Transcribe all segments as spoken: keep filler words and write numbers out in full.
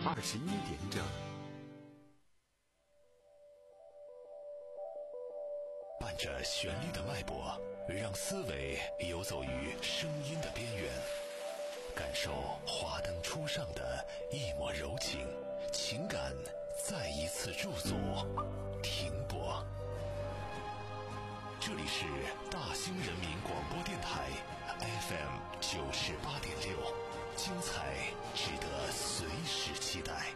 二十一点整。 伴着旋律的脉搏，让思维游走于声音的边缘，感受华灯初上的一抹柔情，情感再一次驻足停泊。这里是大兴人民广播电台 F M 九十八点六，精彩值得随时期待。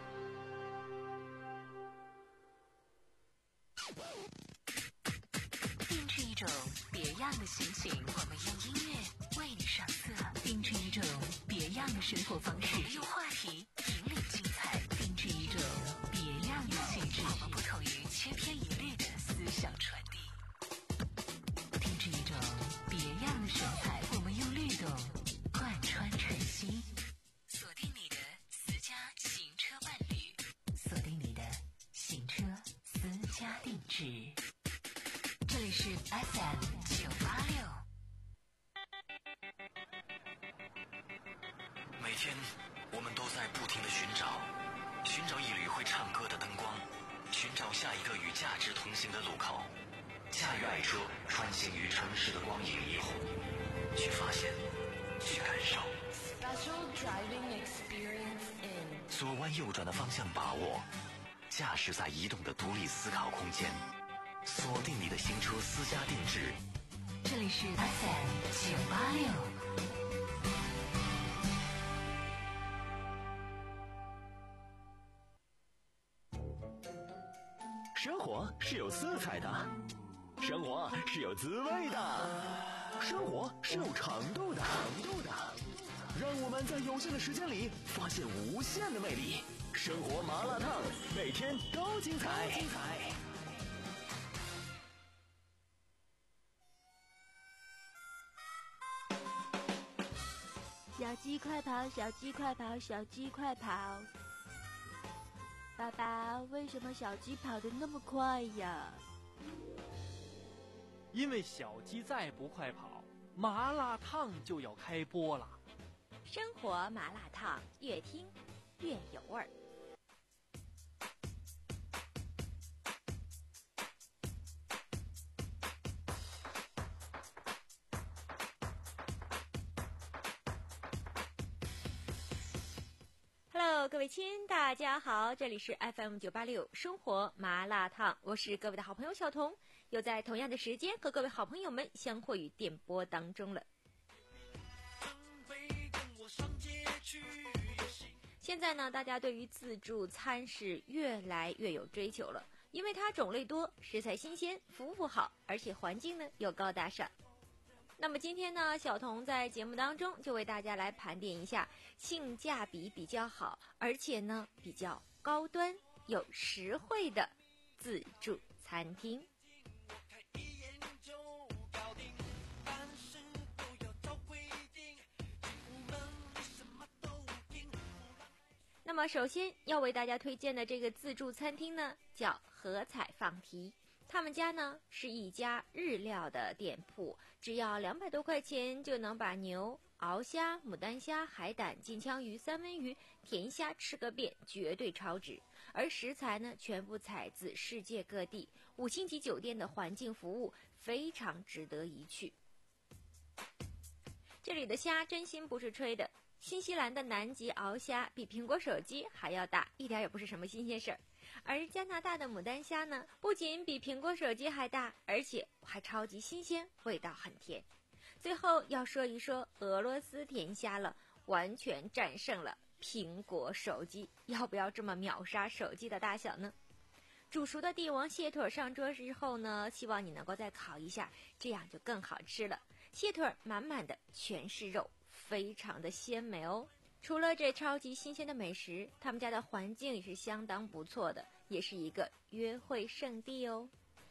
定制一种别样的心情，我们用音乐为你上色；定制一种别样的生活方式，我们用话题引领精彩；定制一种别样的气质，我们不同于千篇一律的思想传递；定制一种别样的神采，我们用律动贯穿晨曦。锁定你的私家行车伴侣，锁定你的行车私家定制。这里是 F M 九八六。 每天我们都在不停地寻找，寻找一缕会唱歌的灯光，寻找下一个与价值同行的路口。驾驭爱车，穿行于城市的光影霓虹，去发现，去感受。 Special driving experience in 左弯右转的方向把握，驾驶在移动的独立思考空间。锁定你的行车私家定制， 这里是 F M 九八六。 生活是有色彩的，生活是有滋味的，生活是有长度的，长度的。让我们在有限的时间里发现无限的魅力。生活麻辣烫，每天都精彩。精彩。 小鸡快跑，小鸡快跑，小鸡快跑！爸爸，为什么小鸡跑得那么快呀？ 因为小鸡再不快跑，麻辣烫就要开播了。 生活麻辣烫，越听越有味儿。Hello， 各位亲，大家好，这里是 F M 九八六生活麻辣烫，我是各位的好朋友小彤，又在同样的时间和各位好朋友们相会于电波当中了。现在呢，大家对于自助餐是越来越有追求了，因为它种类多，食材新鲜，服务好，而且环境呢又高大上。那么今天呢，小彤在节目当中就为大家来盘点一下性价比比较好，而且呢比较高端又实惠的自助餐厅。那么首先要为大家推荐的这个自助餐厅呢，叫和彩放题。他们家呢是一家日料的店铺，只要两百多块钱就能把牛、鳌虾、牡丹虾、海胆、金枪鱼、三文鱼、甜虾吃个遍，绝对超值。而食材呢全部采自世界各地，五星级酒店的环境服务非常值得一去。这里的虾真心不是吹的，新西兰的南极鳌虾比苹果手机还要大，一点也不是什么新鲜事儿。而加拿大的牡丹虾呢，不仅比苹果手机还大，而且还超级新鲜，味道很甜。最后要说一说俄罗斯甜虾了，完全战胜了苹果手机，要不要这么秒杀手机的大小呢？煮熟的帝王蟹腿上桌之后呢，希望你能够再烤一下，这样就更好吃了。蟹腿满满的全是肉，非常的鲜美哦。除了这超级新鲜的美食，他们家的环境也是相当不错的，也是一个约会圣地哦。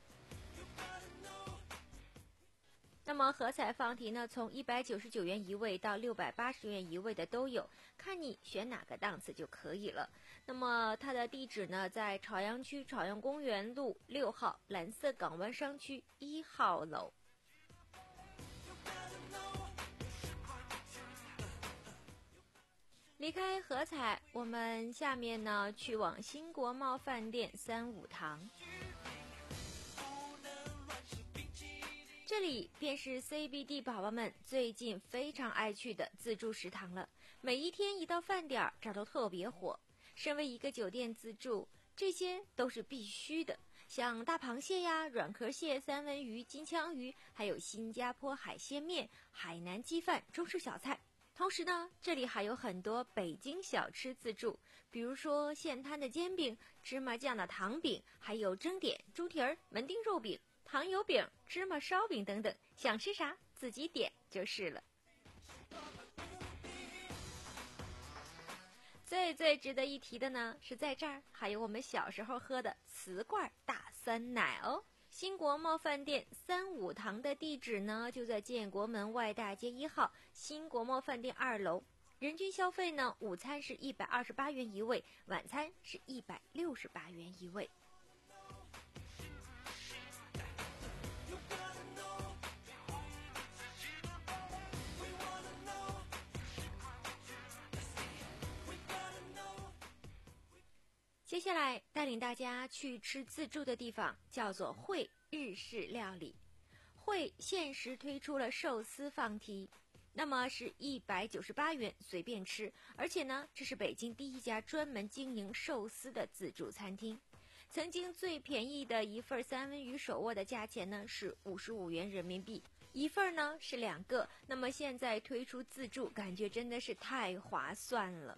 那么和彩放题呢，从一百九十九元一位到六百八十元一位的都有，看你选哪个档次就可以了。那么它的地址呢，在朝阳区朝阳公园路六号蓝色港湾商区一号楼。 离开合彩，我们下面呢去往新国贸饭店三五堂，这里便是 C B D 宝宝们最近非常爱去的自助食堂了。每一天一到饭点儿，这儿都特别火。身为一个酒店自助，这些都是必须的，像大螃蟹呀、软壳蟹、三文鱼、金枪鱼，还有新加坡海鲜面、海南鸡饭、中式小菜。同时呢，这里还有很多北京小吃自助，比如说现摊的煎饼、芝麻酱的糖饼，还有蒸点、猪蹄儿、门钉肉饼、糖油饼、芝麻烧饼等等，想吃啥自己点就是了。最最值得一提的呢，是在这儿还有我们小时候喝的瓷罐大酸奶哦。新国贸饭店三五堂的地址呢，就在建国门外大街一号新国贸饭店二楼。人均消费呢，午餐是一百二十八元一位，晚餐是一百六十八元一位。接下来带领大家去吃自助的地方叫做汇日式料理。汇限时推出了寿司放题，那么是一百九十八元随便吃，而且呢，这是北京第一家专门经营寿司的自助餐厅。曾经最便宜的一份三文鱼手握的价钱呢是五十五元人民币，一份呢是两个，那么现在推出自助，感觉真的是太划算了。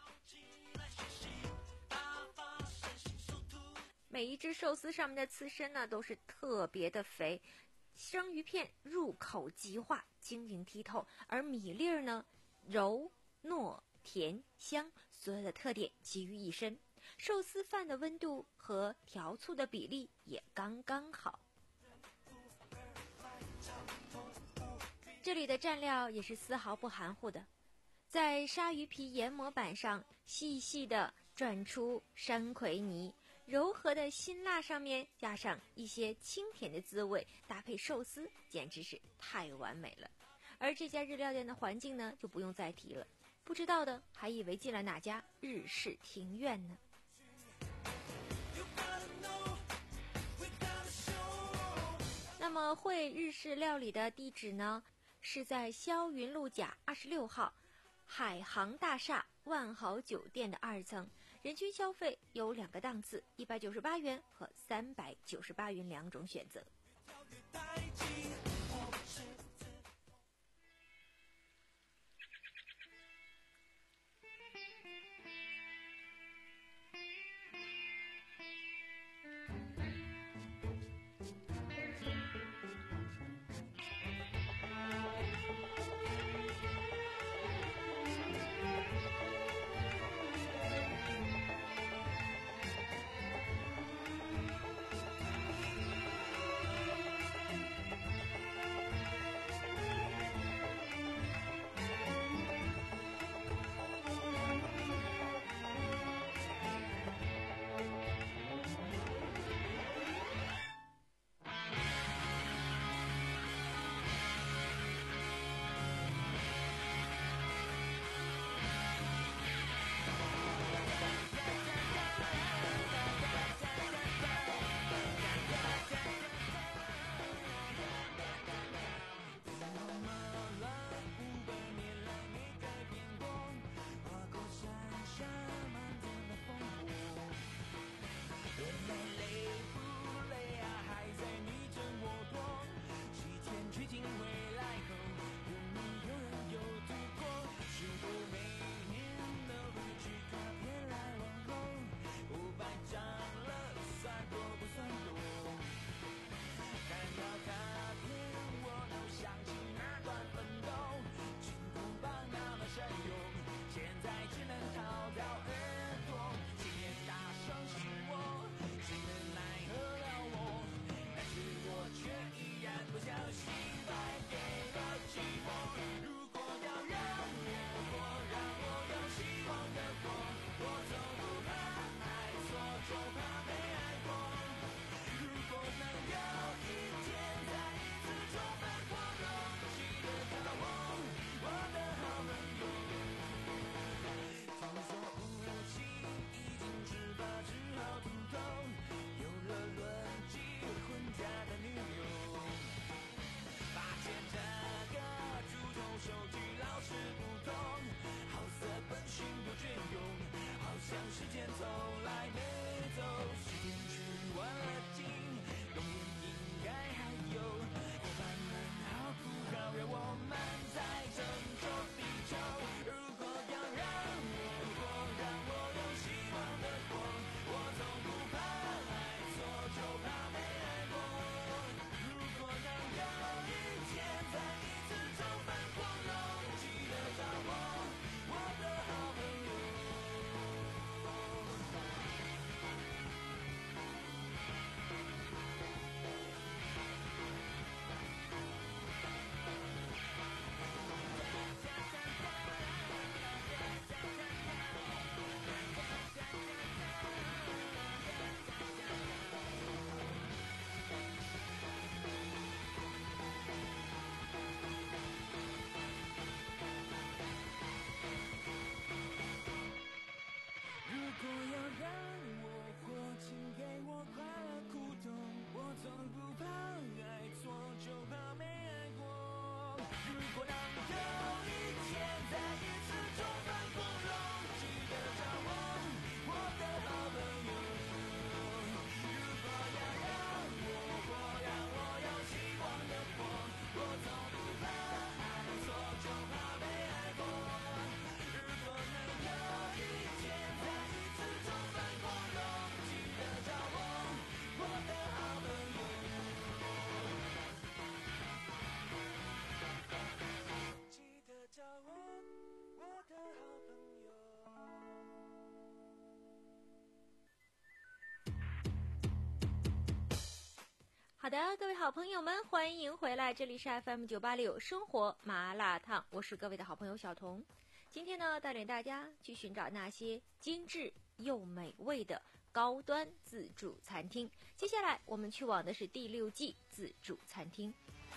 每一只寿司上面的刺身呢都是特别的肥，生鱼片入口即化，晶莹剔透，而米粒儿呢柔糯甜香，所有的特点集于一身。寿司饭的温度和调醋的比例也刚刚好。这里的蘸料也是丝毫不含糊的，在鲨鱼皮研磨板上细细的转出山葵泥，柔和的辛辣上面加上一些清甜的滋味，搭配寿司简直是太完美了。而这家日料店的环境呢就不用再提了，不知道的还以为进了哪家日式庭院呢。那么汇日式料理的地址呢是在霄云路甲二十六号海航大厦万豪酒店的二层，人均消费有两个档次，一百九十八元和三百九十八元两种选择。 走来没走，时间却忘了尽，永远应该还有伙伴们好苦好热，我们在拯救地球。如果要让我活，让我有希望的活，我从不怕爱错，就怕没爱过。如果能有一天在一次中翻过龙，记得找我，我的好朋友。如果要让我活，请给我快乐苦痛，我从不怕爱错，就怕没爱过。如果能有一天在一次中翻过龙，记得找我，我的好朋友。如果要让我活，让我有希望的活，我从不怕爱错，就怕没爱过。如果能有一天在一次中翻过龙，记得找我，我的好朋友。记得找我，我的好朋友。 好的，各位好朋友们，欢迎回来，这里是 F M 九八六生活麻辣烫，我是各位的好朋友小彤。今天呢，带领大家去寻找那些精致又美味的高端自助餐厅。接下来我们去往的是第六季自助餐厅。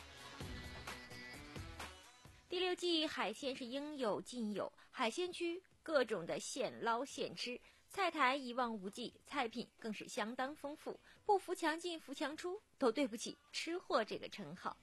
第六季海鲜是应有尽有，海鲜区各种的现捞现吃，菜台一望无际，菜品更是相当丰富，不扶墙进扶墙出都对不起吃货这个称号。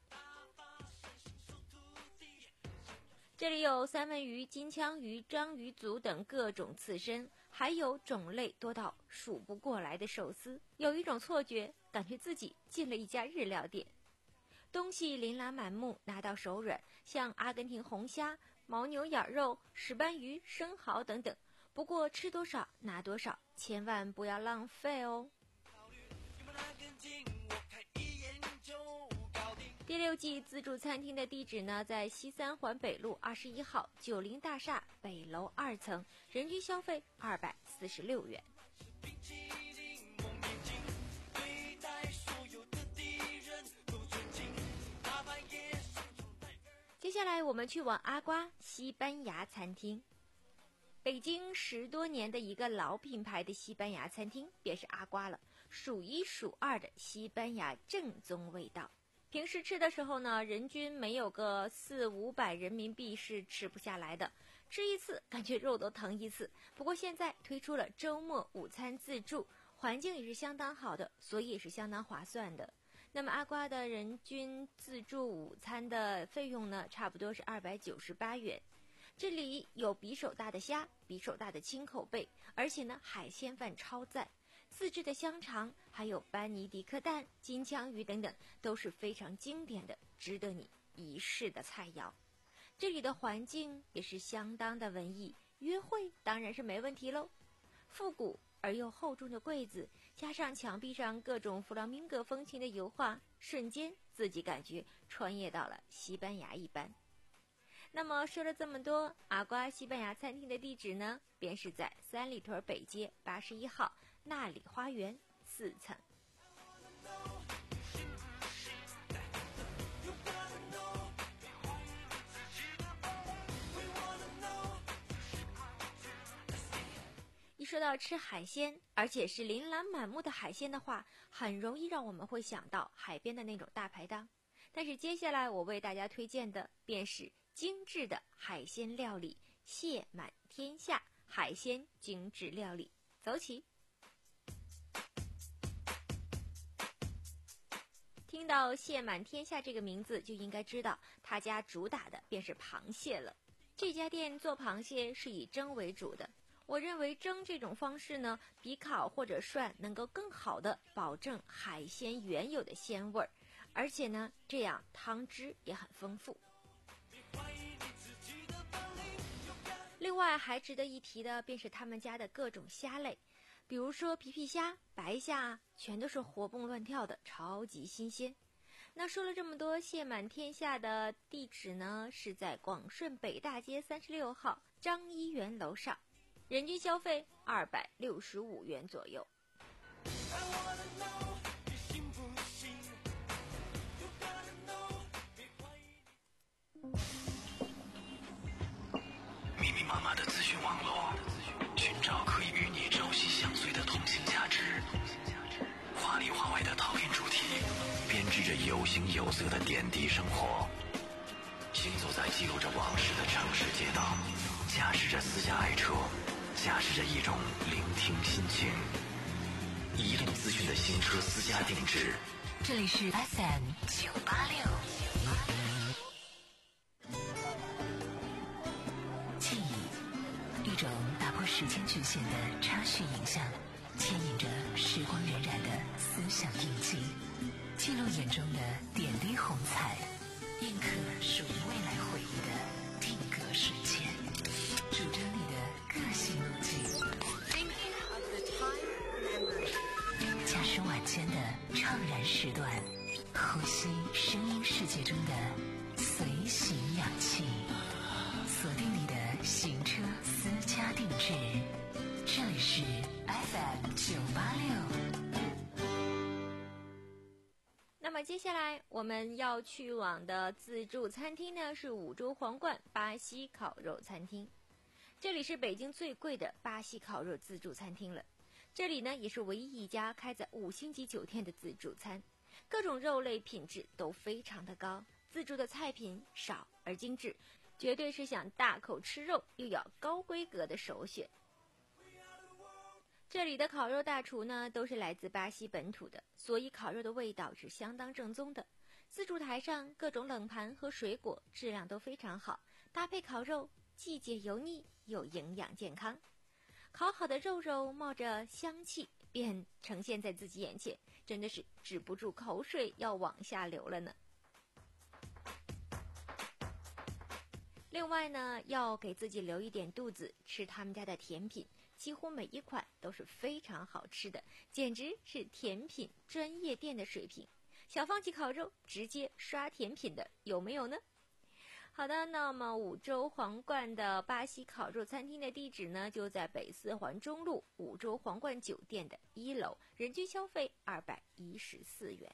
这里有三文鱼、金枪鱼、章鱼足等各种刺身，还有种类多到数不过来的寿司，有一种错觉，感觉自己进了一家日料店。东西琳琅满目，拿到手软，像阿根廷红虾、牦牛眼肉、石斑鱼、生蚝等等。不过吃多少拿多少，千万不要浪费哦。第六季自助餐厅的地址呢，在西三环北路二十一号九零大厦北楼二层，人均消费二百四十六元。接下来我们去往阿瓜西班牙餐厅。北京十多年的一个老品牌的西班牙餐厅便是阿瓜了，数一数二的西班牙正宗味道。平时吃的时候呢，人均没有个四五百人民币是吃不下来的，吃一次感觉肉都疼一次。不过现在推出了周末午餐自助，环境也是相当好的，所以也是相当划算的。那么阿瓜的人均自助午餐的费用呢，差不多是二百九十八元。这里有比手大的虾，比手大的青口贝，而且呢海鲜饭超赞，自制的香肠，还有班尼迪克蛋、金枪鱼等等，都是非常经典的，值得你一试的菜肴。这里的环境也是相当的文艺，约会当然是没问题喽。复古而又厚重的柜子，加上墙壁上各种弗朗明哥风情的油画，瞬间自己感觉穿越到了西班牙一般。那么说了这么多，阿瓜西班牙餐厅的地址呢，便是在三里屯北街八十一号纳里花园四层。一说到吃海鲜，而且是琳琅满目的海鲜的话，很容易让我们会想到海边的那种大排档。但是接下来我为大家推荐的便是精致的海鲜料理，蟹满天下海鲜精致料理，走起！听到蟹满天下这个名字，就应该知道他家主打的便是螃蟹了。这家店做螃蟹是以蒸为主的， 我认为蒸这种方式呢，比烤或者涮能够更好的保证海鲜原有的鲜味儿，而且呢，这样汤汁也很丰富。另外还值得一提的便是他们家的各种虾类，比如说皮皮虾、白虾，全都是活蹦乱跳的，超级新鲜。那说了这么多，蟹满天下的地址呢，是在广顺北大街三十六号张一元楼上，人均消费二百六十五元左右。 密密麻麻的资讯网络，寻找可以与你朝夕相随的同性价值。华里华外的讨厌主题，编织着有形有色的点滴生活。行走在记录着往事的城市街道，驾驶着私家爱车，驾驶着一种聆听心情。移动资讯的新车私家定制， 这里是 F M 九八六。记忆，一种打破时间局限的插叙影像，牵引着时光荏苒的思想印记，记录眼中的点滴红彩，印刻属于未来回忆的定格瞬间，主张你的个性路径。驾驶晚间的怅然时段，呼吸声音世界中的随行氧气，锁定你的行车私家定制，这里是 F M 九八六。 那么接下来我们要去往的自助餐厅呢，是五洲皇冠巴西烤肉餐厅。这里是北京最贵的巴西烤肉自助餐厅了。这里呢也是唯一一家开在五星级酒店的自助餐，各种肉类品质都非常的高，自助的菜品少而精致，绝对是想大口吃肉又要高规格的首选。这里的烤肉大厨呢都是来自巴西本土的，所以烤肉的味道是相当正宗的。自助台上各种冷盘和水果质量都非常好，搭配烤肉既解油腻又营养健康。烤好的肉肉冒着香气便呈现在自己眼前，真的是止不住口水要往下流了呢。另外呢，要给自己留一点肚子，吃他们家的甜品，几乎每一款都是非常好吃的，简直是甜品专业店的水平。想放弃烤肉直接刷甜品的有没有呢？好的，那么五洲皇冠的巴西烤肉餐厅的地址呢，就在北四环中路五洲皇冠酒店的一楼，人均消费二百一十四元。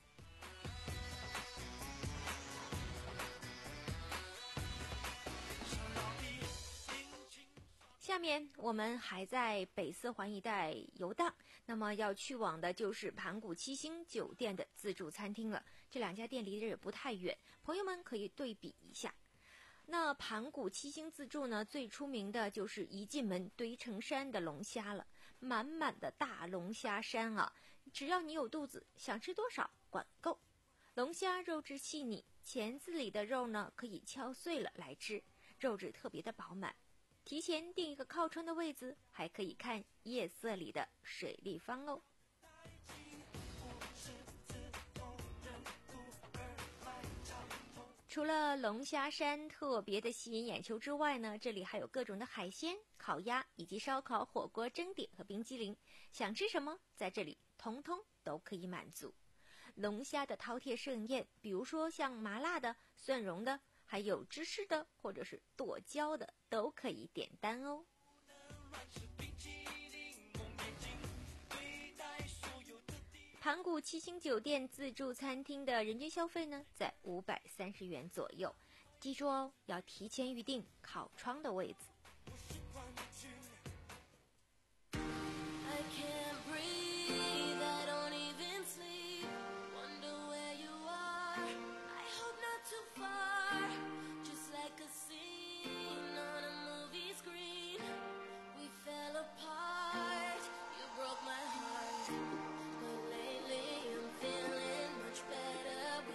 下面我们还在北四环一带游荡，那么要去往的就是盘古七星酒店的自助餐厅了。这两家店离得也不太远，朋友们可以对比一下。那盘古七星自助呢，最出名的就是一进门堆成山的龙虾了，满满的大龙虾山啊！只要你有肚子，想吃多少管够。龙虾肉质细腻，钳子里的肉呢可以敲碎了来吃，肉质特别的饱满。提前订一个靠窗的位子，还可以看夜色里的水立方哦。除了龙虾山特别的吸引眼球之外呢，这里还有各种的海鲜、烤鸭以及烧烤、火锅、蒸点和冰激凌，想吃什么在这里通通都可以满足。龙虾的饕餮盛宴，比如说像麻辣的、蒜蓉的，还有芝士的或者是剁椒的，都可以点单哦。盘古七星酒店自助餐厅的人均消费呢，在五百三十元左右。记住哦，要提前预定靠窗的位子。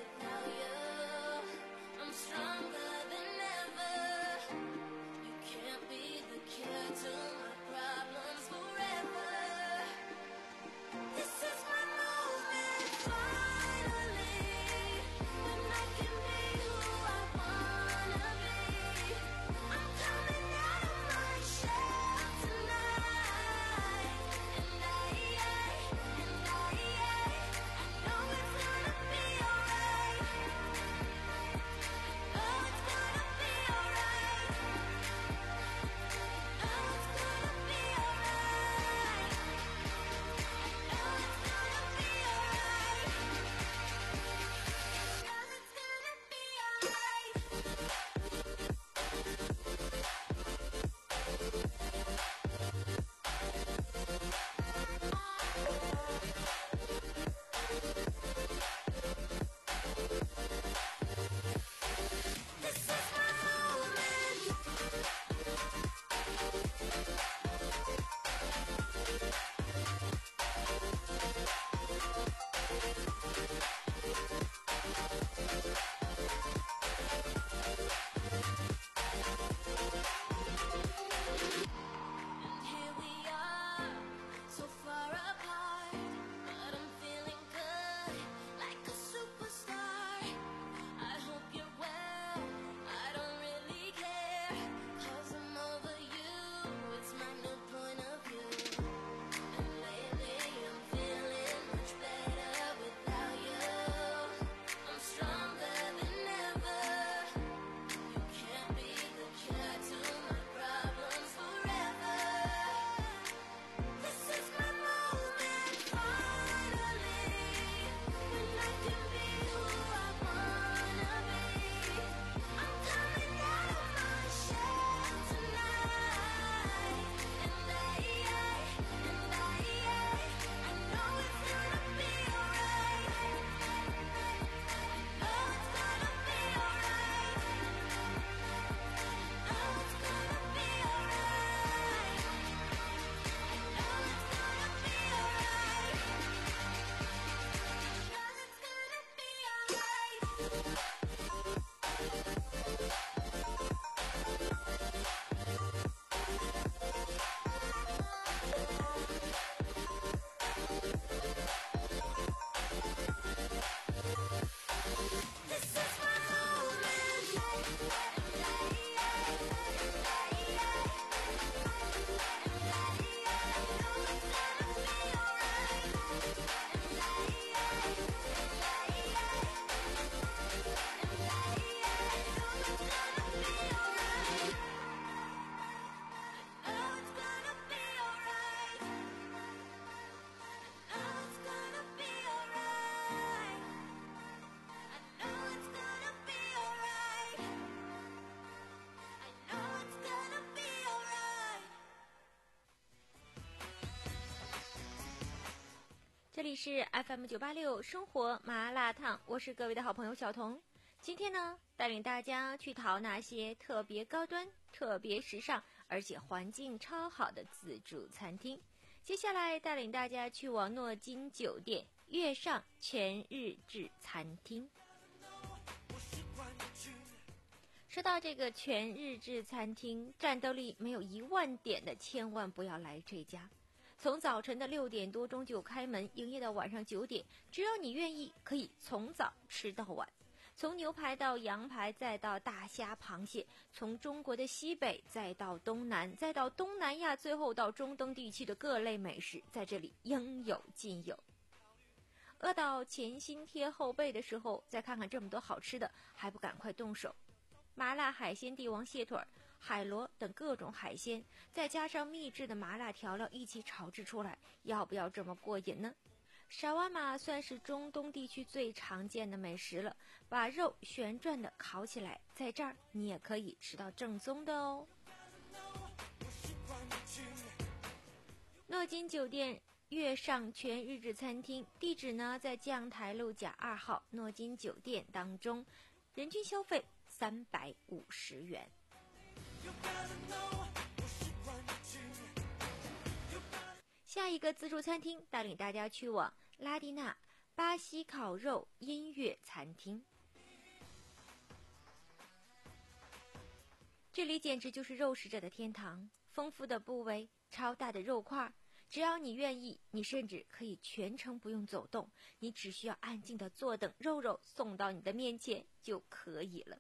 Can't 这里是 F M 九八六生活麻辣烫，我是各位的好朋友小彤。今天呢，带领大家去淘那些特别高端、特别时尚，而且环境超好的自助餐厅。接下来带领大家去往诺金酒店月上全日制餐厅。说到这个全日制餐厅，战斗力没有一万点的千万不要来这家。从早晨的六点多钟就开门，营业到晚上九点，只要你愿意，可以从早吃到晚。从牛排到羊排，再到大虾、螃蟹，从中国的西北，再到东南，再到东南亚，最后到中东地区的各类美食，在这里应有尽有。饿到前心贴后背的时候，再看看这么多好吃的，还不赶快动手？麻辣海鲜帝王蟹腿、海螺等各种海鲜，再加上秘制的麻辣调料一起炒制出来，要不要这么过瘾呢？沙瓦玛算是中东地区最常见的美食了，把肉旋转的烤起来，在这儿你也可以吃到正宗的哦。诺金酒店月上全日制餐厅地址呢在将台路甲二号诺金酒店当中，人均消费三百五十元。下一个自助餐厅带领大家去往拉蒂娜巴西烤肉音乐餐厅，这里简直就是肉食者的天堂，丰富的部位，超大的肉块，只要你愿意，你甚至可以全程不用走动，你只需要安静的坐等肉肉送到你的面前就可以了。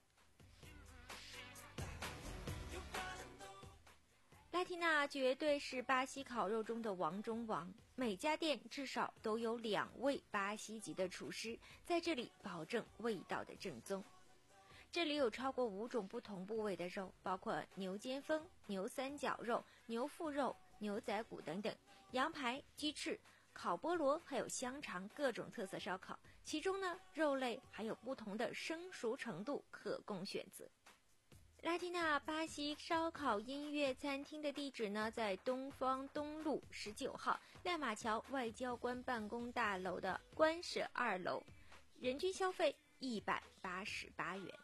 拉蒂娜绝对是巴西烤肉中的王中王，每家店至少都有两位巴西籍的厨师在这里保证味道的正宗。这里有超过五种不同部位的肉，包括牛肩峰、牛三角肉、牛腹肉、牛仔骨等等，羊排、鸡翅、烤菠萝，还有香肠，各种特色烧烤。其中呢，肉类还有不同的生熟程度可供选择。拉蒂娜巴西烧烤音乐餐厅的地址呢，在东方东路十九号亮马桥外交官办公大楼的官舍二楼，人均消费一百八十八元。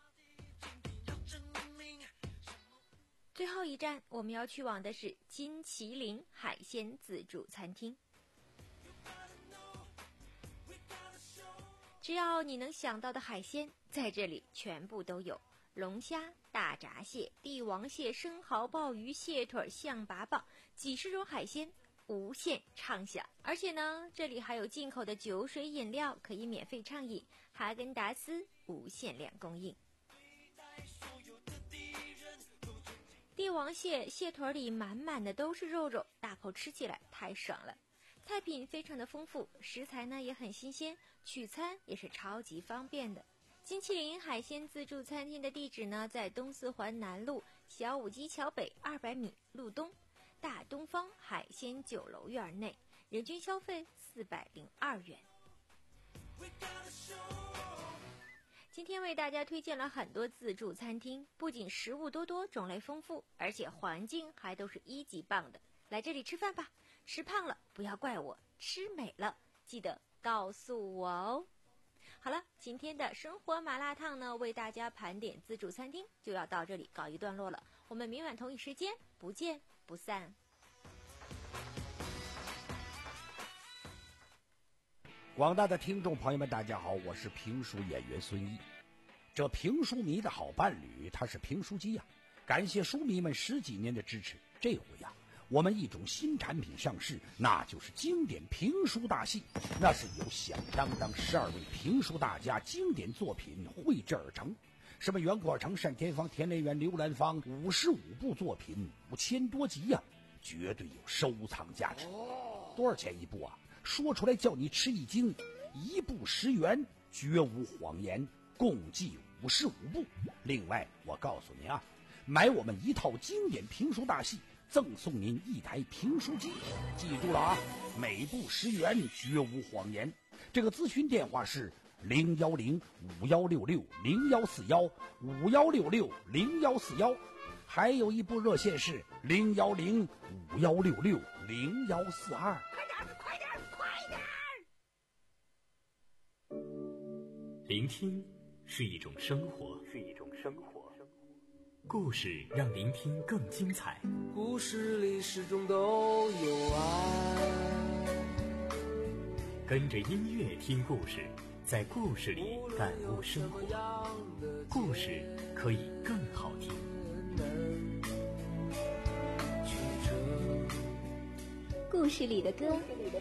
最后一站我们要去往的是金麒麟海鲜自助餐厅，只要你能想到的海鲜在这里全部都有，龙虾、大闸蟹、帝王蟹、生蚝、鲍鱼、蟹腿、象拔蚌，几十种海鲜无限畅享。而且呢，这里还有进口的酒水饮料可以免费畅饮，哈根达斯无限量供应。帝王蟹蟹腿里满满的都是肉肉，大口吃起来太爽了。菜品非常的丰富，食材呢也很新鲜，取餐也是超级方便的。金麒麟海鲜自助餐厅的地址呢，在东四环南路小五基桥北二百米路东大东方海鲜酒楼院内，人均消费四百零二元。今天为大家推荐了很多自助餐厅，不仅食物多多，种类丰富，而且环境还都是一级棒的。来这里吃饭吧，吃胖了不要怪我，吃美了记得告诉我哦。好了，今天的生活麻辣烫呢，为大家盘点自助餐厅就要到这里告一段落了，我们明晚同一时间不见不散。 广大的听众朋友们大家好，我是评书演员孙毅。这评书迷的好伴侣他是评书机呀、啊，感谢书迷们十几年的支持，这回呀、啊、 我们一种新产品上市，那就是经典评书大戏。那是由响当当十二位评书大家经典作品绘制而成，什么袁阔成、单田芳、田连元、刘兰芳，五十五部作品，五千多集呀、啊，绝对有收藏价值。多少钱一部啊？说出来叫你吃一惊，一部十元，绝无谎言，共计五十五部。另外，我告诉您啊，买我们一套经典评书大戏，赠送您一台评书机。记住了啊，每部十元，绝无谎言。这个咨询电话是零幺零五幺六六零幺四幺五幺六六零幺四幺，还有一部热线是零幺零五幺六六零幺四二。 快点，快点！ 聆听是一种生活，是一种生活。故事让聆听更精彩。 故事里始终都有爱。 跟着音乐听故事，在故事里感悟生活。故事可以更好听。 故事里的歌。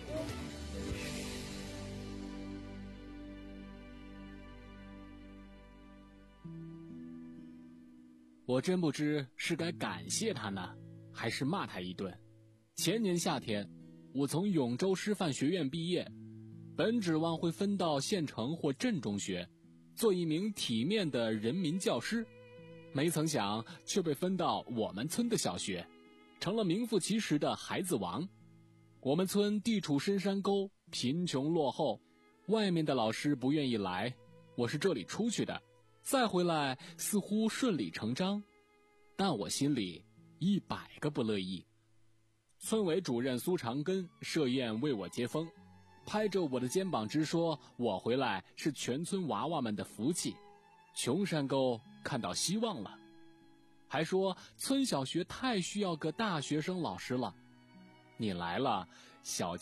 我真不知是该感谢他呢，还是骂他一顿。前年夏天，我从永州师范学院毕业，本指望会分到县城或镇中学，做一名体面的人民教师，没曾想却被分到我们村的小学，成了名副其实的孩子王。我们村地处深山沟，贫穷落后，外面的老师不愿意来，我是这里出去的，再回来似乎顺理成章，但我心里一百个不乐意。村委主任苏长根设宴为我接风，拍着我的肩膀直说我回来是全村娃娃们的福气，穷山沟看到希望了，还说村小学太需要个大学生老师了，你来了，小